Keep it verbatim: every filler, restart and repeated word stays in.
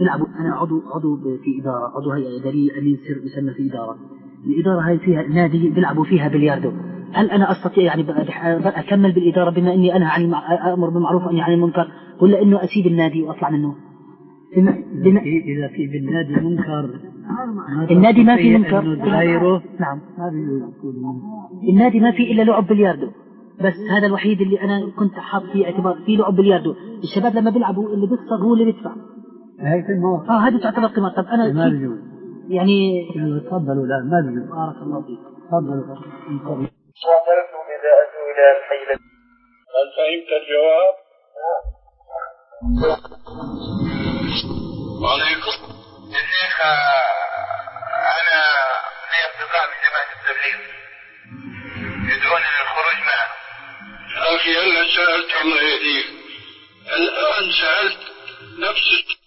بيلعبوا، أنا عضو عضو في إدارة، عضو هيئة إدارية أمين سر يسمى في إدارة. الإدارة هاي فيها نادي بيلعبوا فيها بلياردو. هل أنا أستطيع يعني أكمل بالإدارة بما إني أنا عن أمر بالمعروف وأنهى عن المنكر، ولا إنه أسيب النادي وأطلع منه؟ بما بما إذا في بالنادي منكر، النادي ما في منكر غيره. نعم، النادي ما في إلا لعب بلياردو بس، هذا الوحيد اللي أنا كنت حاط فيه اعتبار في لعب بلياردو. الشباب لما بيلعبوا اللي بيخسر هو اللي بيدفع. هاي الموضوع. اه هذه تعتبر قمار. طب أنا ما بيجوز يعني. تفضلوا. لا ما بيجوز. بارك الله فيك. تفضلوا. واعترفتم إذا أتوا إلى الحي. هل فهمت الجواب؟ وعليكم. يا شيخ أنا لي أصدقاء في جماعة التبليغ يدعونني للخروج معه. يا أخي هلا سألت الله يهديك، الآن سألت نفس